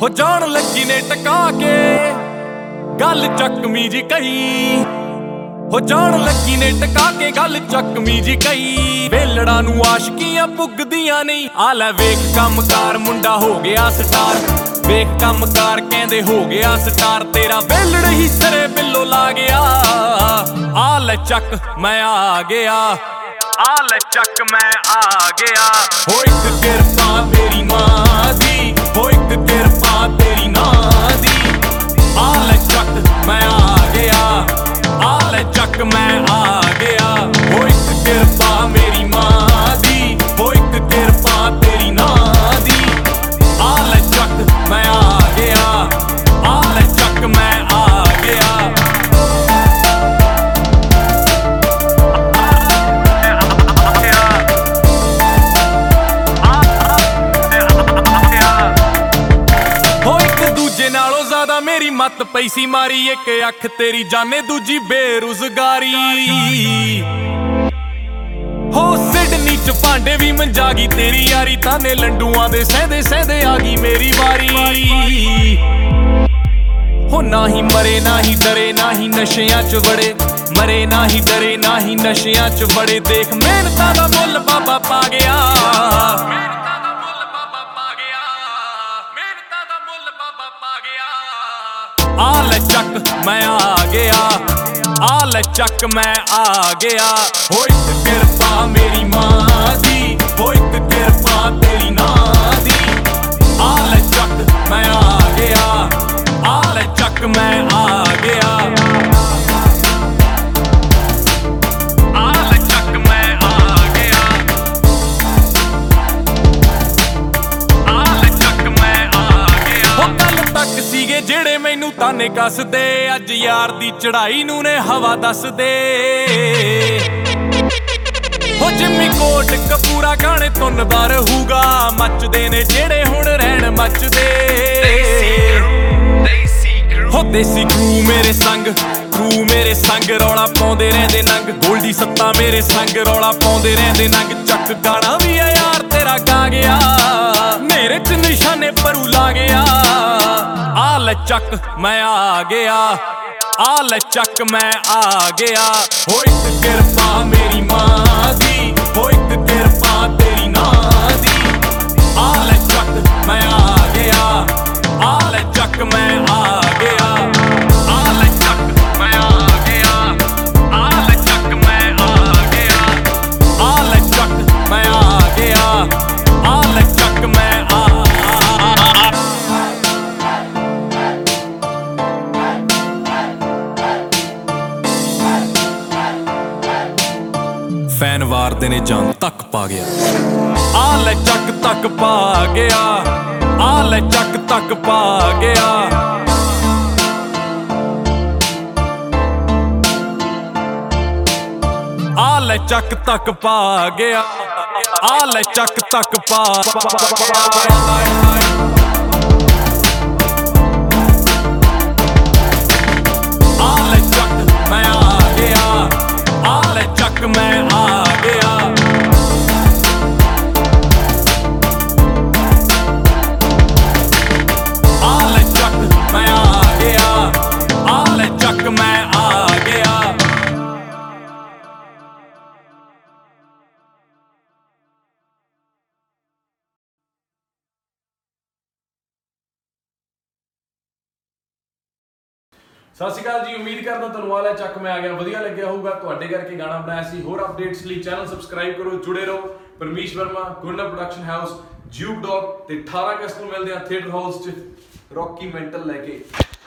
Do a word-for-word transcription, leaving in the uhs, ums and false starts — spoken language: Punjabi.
ਹੋ ਜਾਣ ਲੱਗੀ ਨੇ ਟਕਾ ਕੇ ਗੱਲ ਚੱਕਮੀ ਜੀ ਕਹੀ, ਹੋ ਜਾਣ ਲੱਗੀ ਨੇ ਟਕਾ ਕੇ ਗੱਲ ਚੱਕਮੀ ਜੀ ਕਹੀ। ਵੇਲੜਾਂ ਨੂੰ ਆਸ਼ਕੀਆਂ ਪੁੱਗਦੀਆਂ ਨਹੀਂ, ਆ ਲੈ ਵੇਖ ਕੰਮਕਾਰ ਮੁੰਡਾ ਹੋ ਗਿਆ ਸਟਾਰ, ਵੇਖ ਕੰਮਕਾਰ ਕਹਿੰਦੇ ਹੋ ਗਿਆ ਸਟਾਰ। ਤੇਰਾ ਵੇਲੜ ਹੀ ਸਰੇ ਬਿੱਲੋ ਲਾ ਗਿਆ, ਆ ਲੈ ਚੱਕ ਮੈਂ ਆ ਗਿਆ, ਆ ਲੈ ਚੱਕ ਮੈਂ ਆ ਗਿਆ। ਹੋ ਇੱਕ ਕਿਰਪਾ ਤੇਰੀ ਮਾਂ ਦੀ, ਹੋ ਇੱਕ ਕਿਰਪਾ ਤੇਰੀ ਨਾਂ ਦੀ, ਆ ਲੈ ਚੱਕ ਮੈਂ ਆ ਗਿਆ, ਆ ਲੈ ਚੱਕ ਮੈਂ ਆ ਗਿਆ। ਹੋ ਇੱਕ ਕਿਰਪਾ ਮੇਰੀ ਮਾਂ ਦੀ, ਹੋ ਇੱਕ ਕਿਰਪਾ ਤੇਰੀ ਨਾਂ ਦੀ, ਆ ਲੈ ਚੱਕ ਮੈਂ ਆ ਗਿਆ, ਆ ਲੈ ਚੱਕ ਮੈਂ ਆ ਗਿਆ। ਨਾਲੋਂ ਜ਼ਿਆਦਾ ਮੇਰੀ ਮੱਤ ਪਈ ਸੀ ਮਾਰੀ, ਇੱਕ ਅੱਖ ਤੇਰੀ ਜਾਣੇ ਦੂਜੀ ਬੇਰੁਜ਼ਗਾਰੀ। ਹੋ ਸਿਡਨੀ ਚ ਭਾਂਡੇ ਵੀ ਮੰਜਾ ਗਈ ਤੇਰੀ ਯਾਰੀ, ਤਾਨੇ ਲੰਡੂਆਂ ਦੇ ਸਹਿੰਦੇ ਸਹਿੰਦੇ ਆ ਗਈ ਮੇਰੀ ਵਾਰੀ। ਹੋ ਨਾ ਹੀ ਮਰੇ ਨਾ ਹੀ ਡਰੇ ਨਾ ਹੀ ਨਸ਼ਿਆਂ ਚ ਵੜੇ, ਮਰੇ ਨਾ ਹੀ ਡਰੇ ਨਾ ਹੀ ਨਸ਼ਿਆਂ ਚ ਵੜੇ। ਦੇਖ ਮਿਹਨਤਾਂ ਦਾ ਮੁੱਲ ਬਾਬਾ ਪਾ ਗਿਆ, ਆ ਲੈ ਚੱਕ ਮੈਂ ਆ ਗਿਆ, ਆ ਲੈ ਚੱਕ ਮੈਂ ਆ ਗਿਆ। ਹੋ ਇੱਕ ਕਿਰਪਾ ਮੇਰੀ ਮਾਂ ਦੀ, ਹੋ ਇੱਕ ਕਿਰਪਾ ਤੇਰੀ ਨਾਂ ਦੀ, ਆ ਲੈ ਚੱਕ ਮੈਂ ਆ ਗਿਆ, ਆ ਲੈ ਚੱਕ ਮੈਂ ਆ ਗਿਆ। ਆ ਲੈ ਚੱਕ ਮੈਂ ਆ ਗਿਆ, ਆ ਲੈ ਚੱਕ ਮੈਂ ਆ ਗਿਆ। ਹੋ ਕੱਲ ਤੱਕ ਸੀਗੇ ਜਿਹੜੇ ਮੈਨੂੰ ਤਾਨੇ ਕੱਸਦੇ, ਅੱਜ ਯਾਰ ਦੀ ਚੜਾਈ ਨੂੰ ਨੇ ਹਵਾ ਦੱਸਦੇ। ਹੋ ਜਿੰਮੀ ਕੋਟ ਕਪੂਰਾ ਗਾਣੇ ਧੁੰਨਦਾ ਰਹੂਗਾ, ਮੱਚਦੇ ਨੇ ਜਿਹੜੇ ਹੁਣ ਰਹਿਣ ਮੱਚਦੇ। ਹੋ ਦੇਸੀ ਕਰੂ ਮੇਰੇ ਸੰਗ, ਕਰੂ ਮੇਰੇ ਸੰਗ ਰੌਲਾ ਪਾਉਂਦੇ ਰਹਿੰਦੇ ਨੰਗ। ਗੋਲਡੀ ਸੱਤਾ ਮੇਰੇ ਸੰਗ ਰੌਲਾ ਪਾਉਂਦੇ ਰਹਿੰਦੇ ਨੰਗ। ਚੱਕ ਗਾਣਾ ਵੀ ਆ ਯਾਰ ਤੇਰਾ ਗਾ ਗਿਆ, ਮੇਰੇ ਚ ਨਿਸ਼ਾਨੇ ਪਰੂ ਲਾ ਗਿਆ। ਆ ਲੈ ਚੱਕ ਮੈਂ ਆ ਗਿਆ, ਆ ਲੈ ਚੱਕ ਮੈਂ ਆ ਗਿਆ। ਹੋ ਇੱਕ ਕਿਰਪਾ ਮੇਰੀ ਮਾਂ ਦੀ, ਹੋ ਇੱਕ ਕਿਰਪਾ ਤੇਰੀ ਨਾਂ ਦੀ, ਆ ਲੈ ਚੱਕ ਮੈਂ ਆ ਗਿਆ, ਆ ਲੈ ਚੱਕ ਮੈਂ ਆ ਗਿਆ। ਆ ਲੈ ਚੱਕ ਮੈਂ ਆ ਗਿਆ, ਆ ਲੈ ਚੱਕ ਮੈਂ ਆ ਗਿਆ, ਆ ਲੈ ਚੱਕ ਮੈਂ ਆ ਗਿਆ, ਆ ਲੈ ਚੱਕ ਮੈਂ ਆ। ਫੈਨ ਵਾਰਦੇ ਨੇ ਜਾਨ ਤੱਕ ਪਾ ਗਿਆ, ਆ ਲੈ ਚੱਕ ਤੱਕ ਪਾ ਗਿਆ, ਆ ਲੈ ਚੱਕ ਤੱਕ ਪਾ ਗਿਆ। ਆ ਲੈ ਚੱਕ ਤੱਕ ਪਾ ਗਿਆ, ਆ ਲੈ ਚੱਕ ਤੱਕ ਪਾ। ਆ ਲੈ ਚੱਕ ਮੈਂ ਆ ਗਿਆ, ਆ ਲੈ ਚੱਕ ਮੈਂ ਆ ਗਿਆ। ਆ ਲੈ ਚੱਕ ਮੈਂ ਆ ਗਿਆ, ਆ ਲੈ ਚੱਕ ਮੈਂ ਆ ਗਿਆ। ਸਤਿ ਸ਼੍ਰੀ ਅਕਾਲ ਜੀ, ਉਮੀਦ ਕਰਦਾ ਤੁਹਾਨੂੰ ਵਾਲਾ ਚੱਕ ਮੈਂ ਆ ਗਿਆ ਵਧੀਆ ਲੱਗਿਆ ਹੋਊਗਾ। ਤੁਹਾਡੇ ਕਰਕੇ ਗਾਣਾ ਬਣਾਇਆ ਸੀ। ਹੋਰ ਅਪਡੇਟਸ ਲਈ ਚੈਨਲ ਸਬਸਕ੍ਰਾਈਬ ਕਰੋ, ਜੁੜੇ ਰਹੋ। ਪਰਮੇਸ਼ ਵਰਮਾ, ਗੁੰਡਾ ਪ੍ਰੋਡਕਸ਼ਨ ਹਾਊਸ, ਜਿਊਬ ਡੌਗ ਤੇ ਅਠਾਰਾਂ ਅਗਸਤ ਨੂੰ ਮਿਲਦੇ ਆ ਥੀਏਟਰ ਹਾਲਸ 'ਚ ਰੌਕੀ ਮੈਂਟਲ ਲੈ ਕੇ।